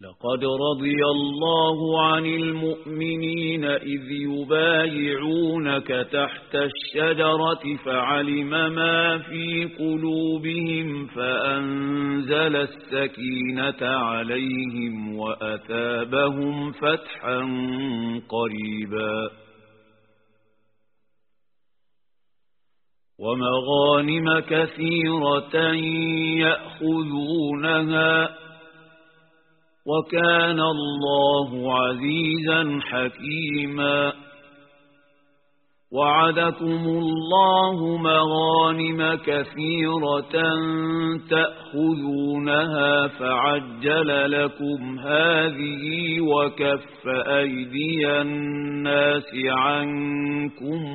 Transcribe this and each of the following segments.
لقد رضي الله عن المؤمنين إذ يبايعونك تحت الشجرة فعلم ما في قلوبهم فأنزل السكينة عليهم وأثابهم فتحا قريبا ومغانم كثيرة يأخذونها وكان الله عزيزا حكيما وعدكم الله مغانم كثيرة تأخذونها فعجل لكم هذه وكف أيدي الناس عنكم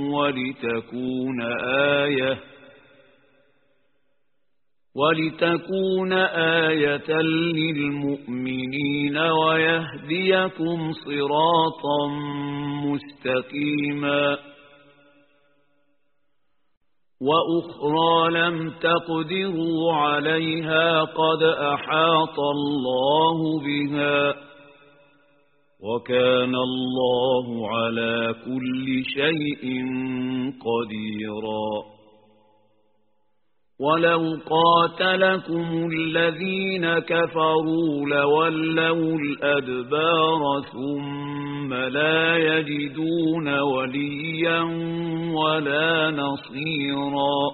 ولتكون آية للمؤمنين ويهديكم صراطا مستقيما وأخرى لم تقدروا عليها قد أحاط الله بها وكان الله على كل شيء قديرا ولو قاتلكم الذين كفروا لولوا الأدبار ثم لا يجدون وليا ولا نصيرا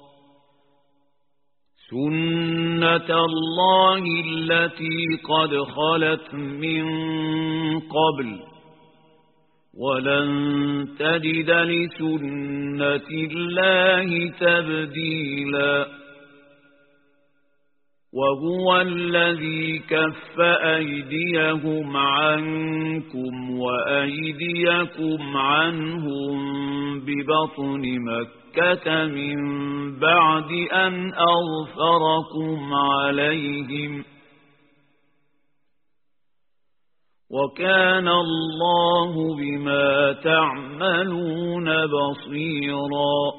سنة الله التي قد خلت من قبل ولن تجد لسنة الله تبديلا وهو الذي كف أيديهم عنكم وأيديكم عنهم ببطن مكة من بعد أن أظفركم عليهم وكان الله بما تعملون بصيرا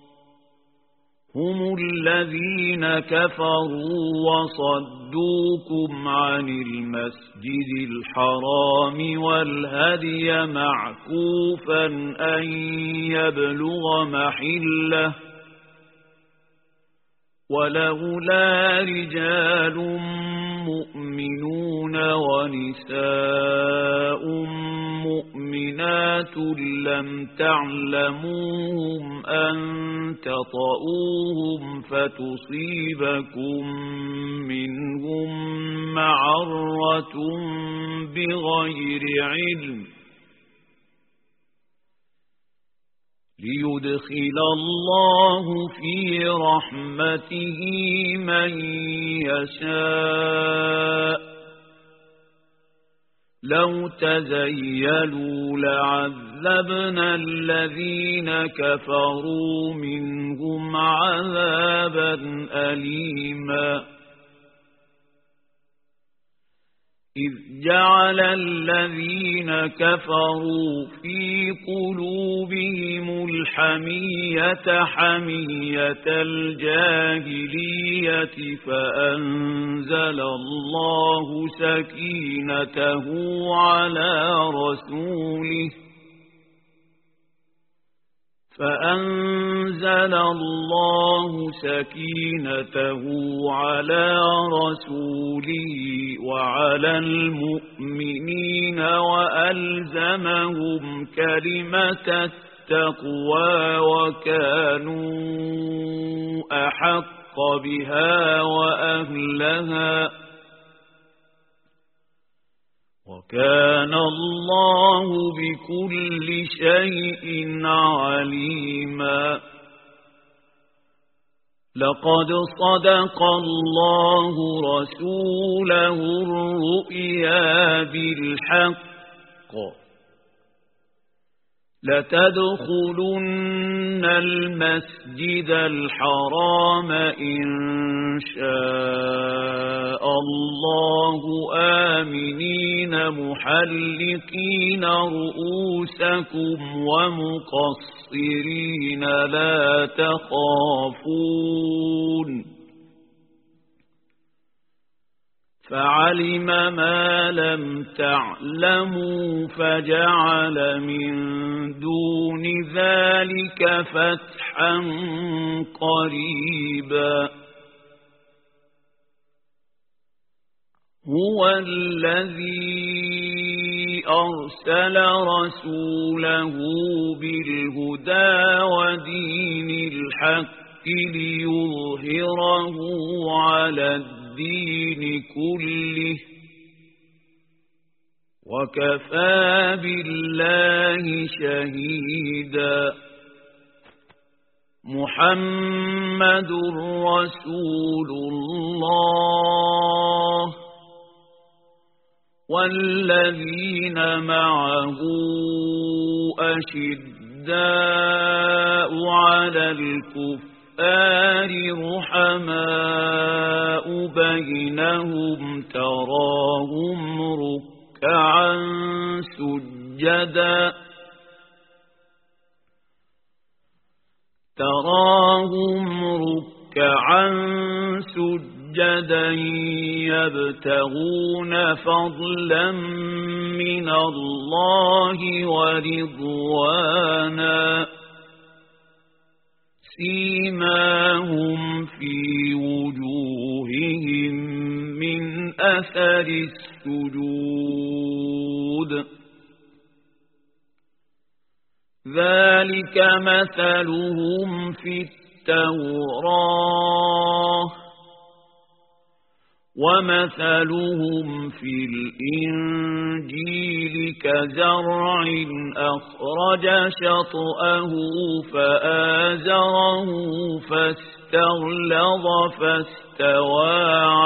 هم الذين كفروا وصدوكم عن المسجد الحرام والهدي معكوفا أن يبلغ محله ولولا رجال مؤمنون ونساء مؤمنات لم تعلموهم أن تطؤوهم فتصيبكم منهم معرة بغير علم ليدخل الله في رحمته من يشاء لو تزيلوا لعذبنا الذين كفروا منهم عذابا أليما إذ جعل الذين كفروا في قلوبهم الحمية حمية الجاهلية فأنزل الله سكينته على رسوله وعلى المؤمنين وألزمهم كلمة التقوى وكانوا أحق بها وأهلها وكان الله بكل شيء عليما لقد صدق الله رسوله الرؤيا بالحق لتدخلن المسجد الحرام إن شاء الله آمنين محلقين رؤوسكم ومقصرين لا تخافون فعلم ما لم تعلموا فجعل من دون ذلك فتحا قريبا هو الذي أرسل رسوله بالهدى ودين الحق ليظهره على الدين كله وكفى بالله شهيدا محمد رسول الله والذين معه أشداء على الكفار رحماء بينهم تراهم ركعا سجدا يبتغون فضلا من الله ورضوانا سيماهم في وجوههم من أثر السجود ذلك مثلهم في التوراة ومثلهم في الإنجيل كزرع أخرج شطأه فآزره فاستغلظ فاستوى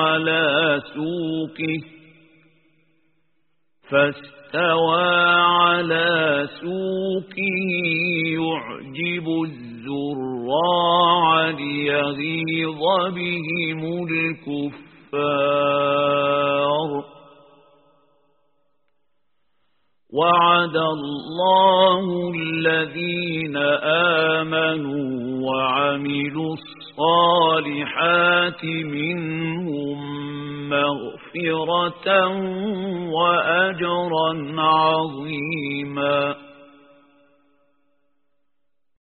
على سوقه يعجب الزراع ليغيظ بهم الكفار وعد الله الذين آمنوا وعملوا الصالحات منهم مغفرة وأجرا عظيما